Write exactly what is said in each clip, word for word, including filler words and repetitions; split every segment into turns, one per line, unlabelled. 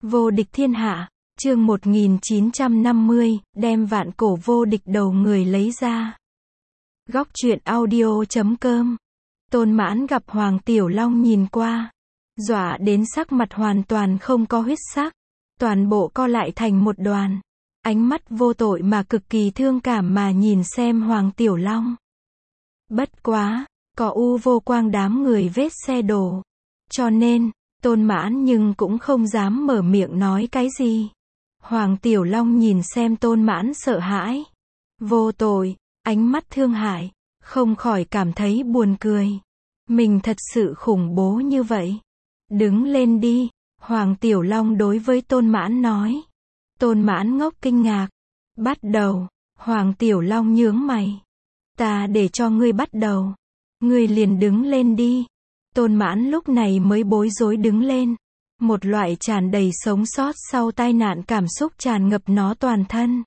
Vô địch thiên hạ, chương một nghìn chín trăm năm mươi, đem vạn cổ vô địch đầu người lấy ra. Góc truyện audio chấm com. Tôn Mãn gặp Hoàng Tiểu Long nhìn qua, dọa đến sắc mặt hoàn toàn không có huyết sắc, toàn bộ co lại thành một đoàn, ánh mắt vô tội mà cực kỳ thương cảm mà nhìn xem Hoàng Tiểu Long. Bất quá, có u vô quang đám người vết xe đổ, cho nên, Tôn Mãn nhưng cũng không dám mở miệng nói cái gì. Hoàng Tiểu Long nhìn xem Tôn Mãn sợ hãi, vô tội, ánh mắt thương hại, không khỏi cảm thấy buồn cười. Mình thật sự khủng bố như vậy. Đứng lên đi, Hoàng Tiểu Long đối với Tôn Mãn nói. Tôn Mãn ngốc kinh ngạc. Bắt đầu, Hoàng Tiểu Long nhướng mày. Ta để cho ngươi bắt đầu. Ngươi liền đứng lên đi. Tôn Mãn lúc này mới bối rối đứng lên. Một loại tràn đầy sống sót sau tai nạn cảm xúc tràn ngập nó toàn thân.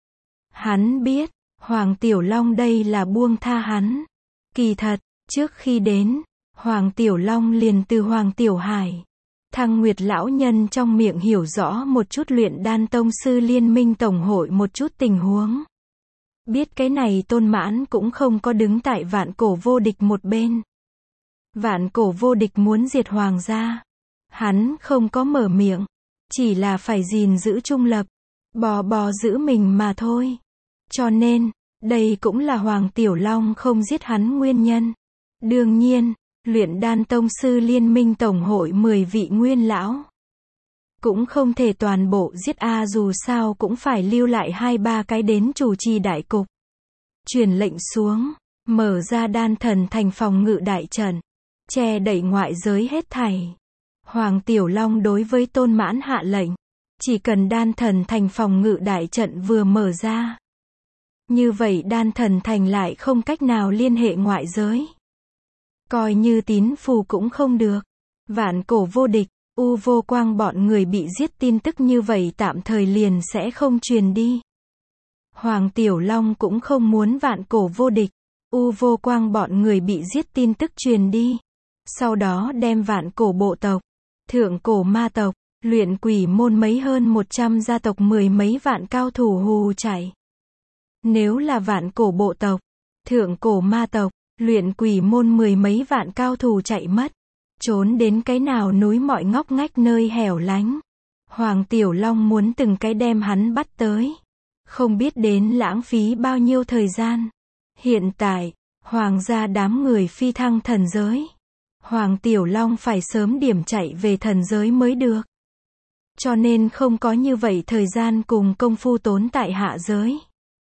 Hắn biết, Hoàng Tiểu Long đây là buông tha hắn. Kỳ thật, trước khi đến, Hoàng Tiểu Long liền từ Hoàng Tiểu Hải, Thăng Nguyệt lão nhân trong miệng hiểu rõ một chút luyện đan tông sư liên minh tổng hội một chút tình huống. Biết cái này Tôn Mãn cũng không có đứng tại vạn cổ vô địch một bên. Vạn cổ vô địch muốn diệt Hoàng gia. Hắn không có mở miệng, chỉ là phải gìn giữ trung lập, bò bò giữ mình mà thôi. Cho nên, đây cũng là Hoàng Tiểu Long không giết hắn nguyên nhân. Đương nhiên, luyện đan tông sư liên minh tổng hội mười vị nguyên lão cũng không thể toàn bộ giết a, dù sao cũng phải lưu lại hai ba cái đến chủ trì đại cục. Truyền lệnh xuống, mở ra đan thần thành phòng ngự đại trận, che đậy ngoại giới hết thảy. Hoàng Tiểu Long đối với Tôn Mãn hạ lệnh, chỉ cần đan thần thành phòng ngự đại trận vừa mở ra, như vậy đan thần thành lại không cách nào liên hệ ngoại giới. Coi như tín phù cũng không được. Vạn cổ vô địch, u vô quang bọn người bị giết tin tức như vậy tạm thời liền sẽ không truyền đi. Hoàng Tiểu Long cũng không muốn vạn cổ vô địch, u vô quang bọn người bị giết tin tức truyền đi. Sau đó đem vạn cổ bộ tộc, thượng cổ ma tộc, luyện quỷ môn mấy hơn một trăm gia tộc mười mấy vạn cao thủ hù chạy. Nếu là vạn cổ bộ tộc, thượng cổ ma tộc, luyện quỷ môn mười mấy vạn cao thủ chạy mất, trốn đến cái nào núi mọi ngóc ngách nơi hẻo lánh. Hoàng Tiểu Long muốn từng cái đem hắn bắt tới, không biết đến lãng phí bao nhiêu thời gian. Hiện tại, Hoàng gia đám người phi thăng thần giới. Hoàng Tiểu Long phải sớm điểm chạy về thần giới mới được. Cho nên không có như vậy thời gian cùng công phu tốn tại hạ giới.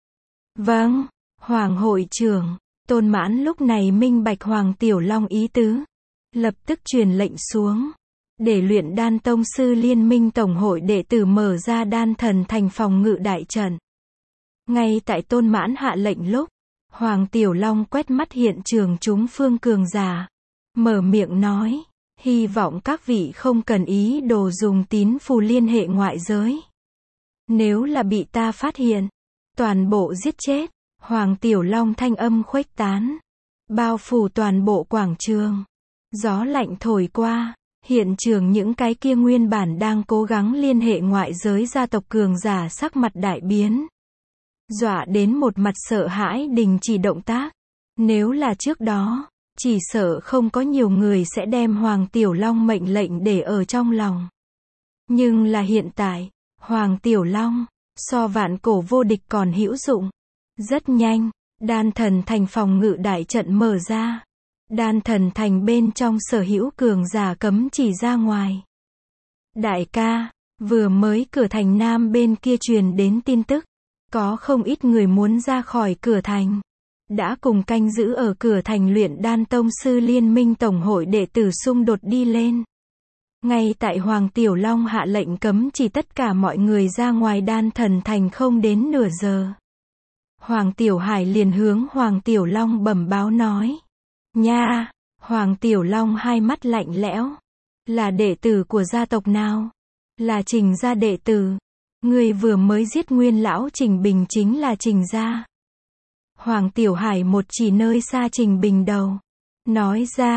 Vâng, Hoàng hội trưởng. Tôn Mãn lúc này minh bạch Hoàng Tiểu Long ý tứ. Lập tức truyền lệnh xuống, để luyện đan tông sư liên minh tổng hội đệ tử mở ra đan thần thành phòng ngự đại trận. Ngay tại Tôn Mãn hạ lệnh lúc, Hoàng Tiểu Long quét mắt hiện trường chúng phương cường giả, mở miệng nói, hy vọng các vị không cần ý đồ dùng tín phù liên hệ ngoại giới. Nếu là bị ta phát hiện, toàn bộ giết chết. Hoàng Tiểu Long thanh âm khuếch tán, bao phủ toàn bộ quảng trường. Gió lạnh thổi qua, hiện trường những cái kia nguyên bản đang cố gắng liên hệ ngoại giới gia tộc cường giả sắc mặt đại biến. Dọa đến một mặt sợ hãi đình chỉ động tác. Nếu là trước đó, chỉ sợ không có nhiều người sẽ đem Hoàng Tiểu Long mệnh lệnh để ở trong lòng. Nhưng là hiện tại, Hoàng Tiểu Long, so vạn cổ vô địch còn hữu dụng. Rất nhanh, đan thần thành phòng ngự đại trận mở ra. Đan thần thành bên trong sở hữu cường giả cấm chỉ ra ngoài. Đại ca, vừa mới cửa thành nam bên kia truyền đến tin tức. Có không ít người muốn ra khỏi cửa thành. Đã cùng canh giữ ở cửa thành luyện đan tông sư liên minh tổng hội đệ tử xung đột đi lên. Ngay tại Hoàng Tiểu Long hạ lệnh cấm chỉ tất cả mọi người ra ngoài đan thần thành không đến nửa giờ. Hoàng Tiểu Hải liền hướng Hoàng Tiểu Long bẩm báo nói. Nha, Hoàng Tiểu Long hai mắt lạnh lẽo. Là đệ tử của gia tộc nào? Là Trình gia đệ tử. Người vừa mới giết nguyên lão Trình Bình chính là Trình gia. Hoàng Tiểu Hải một chỉ nơi xa Trình Bình đầu. Nói ra,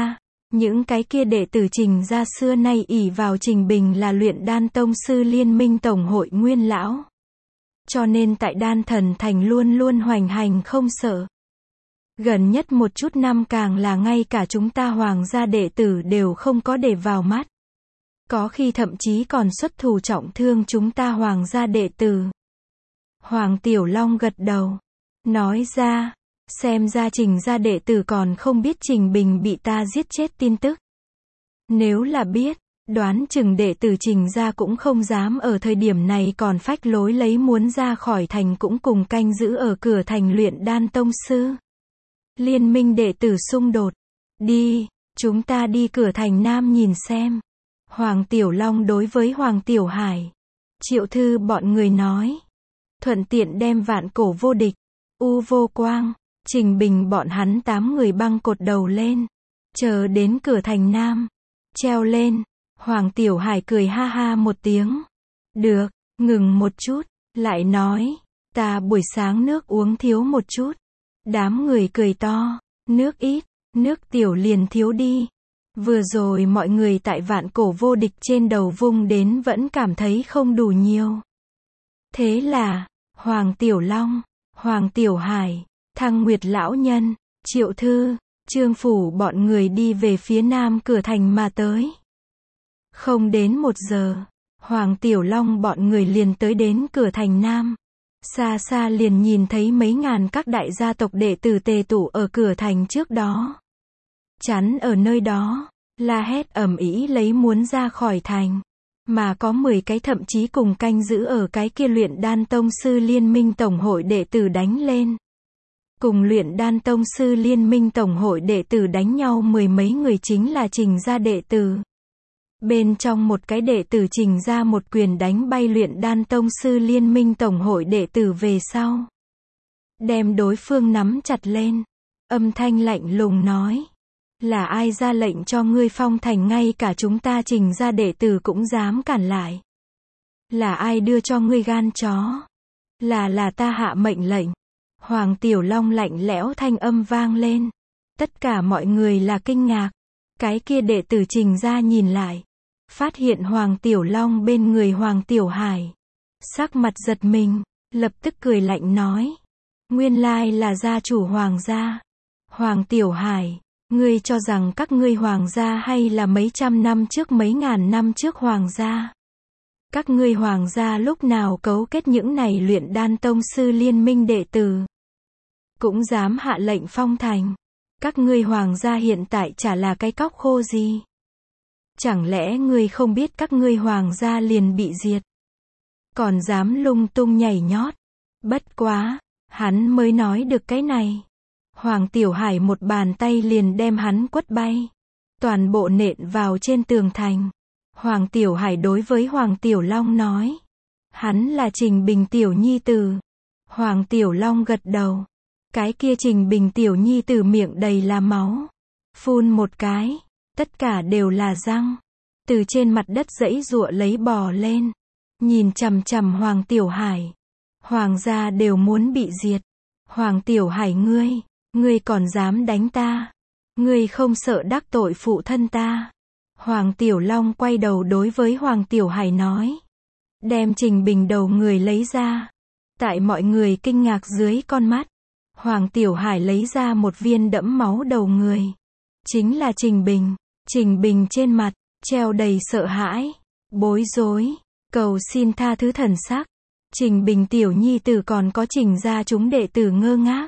Những cái kia đệ tử Trình gia xưa nay ỷ vào Trình Bình là luyện đan tông sư liên minh tổng hội nguyên lão. Cho nên tại đan thần thành luôn luôn hoành hành không sợ. Gần nhất một chút năm càng là ngay cả chúng ta hoàng gia đệ tử đều không có để vào mắt. Có khi thậm chí còn xuất thủ trọng thương chúng ta hoàng gia đệ tử. Hoàng Tiểu Long gật đầu. Nói ra, xem ra Trình gia đệ tử còn không biết Trình Bình bị ta giết chết tin tức. Nếu là biết, đoán chừng đệ tử Trình gia cũng không dám ở thời điểm này còn phách lối lấy muốn ra khỏi thành cũng cùng canh giữ ở cửa thành luyện đan tông sư. Liên minh đệ tử xung đột. Đi, chúng ta đi cửa thành Nam nhìn xem. Hoàng Tiểu Long đối với Hoàng Tiểu Hải, Triệu Thư bọn người nói. Thuận tiện đem Vạn Cổ Vô Địch, U Vô Quang, Trình Bình bọn hắn tám người băng cột đầu lên. Chờ đến cửa thành Nam. Treo lên. Hoàng Tiểu Hải cười ha ha một tiếng. Được, ngừng một chút, lại nói. Ta buổi sáng nước uống thiếu một chút. Đám người cười to. Nước ít, nước tiểu liền thiếu đi. Vừa rồi mọi người tại Vạn Cổ Vô Địch trên đầu vung đến vẫn cảm thấy không đủ nhiều. Thế là, Hoàng Tiểu Long, Hoàng Tiểu Hải, Thăng Nguyệt Lão Nhân, Triệu Thư, Trương Phủ bọn người đi về phía Nam cửa thành mà tới. Không đến một giờ, Hoàng Tiểu Long bọn người liền tới đến cửa thành Nam. Xa xa liền nhìn thấy mấy ngàn các đại gia tộc đệ tử tề tụ ở cửa thành trước đó. Chắn ở nơi đó, la hét ầm ĩ lấy muốn ra khỏi thành. Mà có mười cái thậm chí cùng canh giữ ở cái kia luyện đan tông sư liên minh tổng hội đệ tử đánh lên. Cùng luyện đan tông sư liên minh tổng hội đệ tử đánh nhau mười mấy người chính là Trình gia đệ tử. Bên trong một cái đệ tử Trình ra một quyền đánh bay luyện đan tông sư liên minh tổng hội đệ tử về sau. Đem đối phương nắm chặt lên. Âm thanh lạnh lùng nói. Là ai ra lệnh cho ngươi phong thành ngay cả chúng ta Trình ra đệ tử cũng dám cản lại? Là ai đưa cho ngươi gan chó? Là là ta hạ mệnh lệnh. Hoàng Tiểu Long lạnh lẽo thanh âm vang lên. Tất cả mọi người là kinh ngạc. Cái kia đệ tử Trình ra nhìn lại. Phát hiện Hoàng Tiểu Long bên người Hoàng Tiểu Hải. Sắc mặt giật mình, lập tức cười lạnh nói. Nguyên lai là gia chủ Hoàng gia. Hoàng Tiểu Hải, ngươi cho rằng các ngươi Hoàng gia hay là mấy trăm năm trước mấy ngàn năm trước Hoàng gia? Các ngươi Hoàng gia lúc nào cấu kết những này luyện đan tông sư liên minh đệ tử? Cũng dám hạ lệnh phong thành. Các ngươi Hoàng gia hiện tại chả là cái cóc khô gì? Chẳng lẽ ngươi không biết các ngươi Hoàng gia liền bị diệt? Còn dám lung tung nhảy nhót? Bất quá, hắn mới nói được cái này. Hoàng Tiểu Hải một bàn tay liền đem hắn quất bay. Toàn bộ nện vào trên tường thành. Hoàng Tiểu Hải đối với Hoàng Tiểu Long nói. Hắn là Trình Bình Tiểu Nhi Tử. Hoàng Tiểu Long gật đầu. Cái kia Trình Bình Tiểu Nhi Tử miệng đầy là máu. Phun một cái. Tất cả đều là răng. Từ trên mặt đất giãy giụa lấy bò lên. Nhìn chằm chằm Hoàng Tiểu Hải. Hoàng gia đều muốn bị diệt. Hoàng Tiểu Hải ngươi. Ngươi còn dám đánh ta. Ngươi không sợ đắc tội phụ thân ta. Hoàng Tiểu Long quay đầu đối với Hoàng Tiểu Hải nói. Đem Trình Bình đầu người lấy ra. Tại mọi người kinh ngạc dưới con mắt. Hoàng Tiểu Hải lấy ra một viên đẫm máu đầu người. Chính là Trình Bình. Trình Bình trên mặt, treo đầy sợ hãi, bối rối, cầu xin tha thứ thần sắc. Trình Bình Tiểu Nhi Tử còn có Trình gia chúng đệ tử ngơ ngác.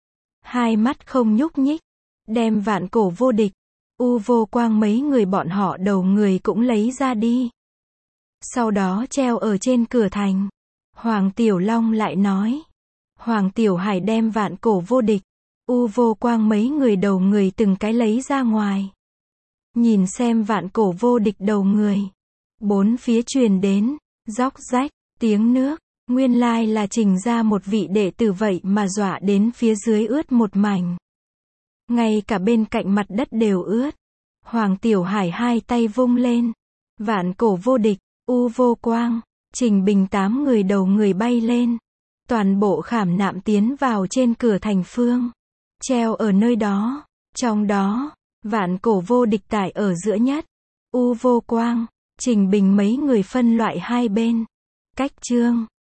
Hai mắt không nhúc nhích. Đem Vạn Cổ Vô Địch, U Vô Quang mấy người bọn họ đầu người cũng lấy ra đi. Sau đó treo ở trên cửa thành. Hoàng Tiểu Long lại nói. Hoàng Tiểu Hải đem Vạn Cổ Vô Địch, U Vô Quang mấy người đầu người từng cái lấy ra ngoài. Nhìn xem Vạn Cổ Vô Địch đầu người. Bốn phía truyền đến, róc rách, tiếng nước. Nguyên lai là Trình ra một vị đệ tử vậy mà dọa đến phía dưới ướt một mảnh. Ngay cả bên cạnh mặt đất đều ướt. Hoàng Tiểu Hải hai tay vung lên. Vạn Cổ Vô Địch, U Vô Quang, Trình Bình tám người đầu người bay lên. Toàn bộ khảm nạm tiến vào trên cửa thành phương. Treo ở nơi đó. Trong đó, Vạn cổ vô địch tải ở giữa nhất. U vô quang. Trình bình mấy người phân loại hai bên. Cách chương.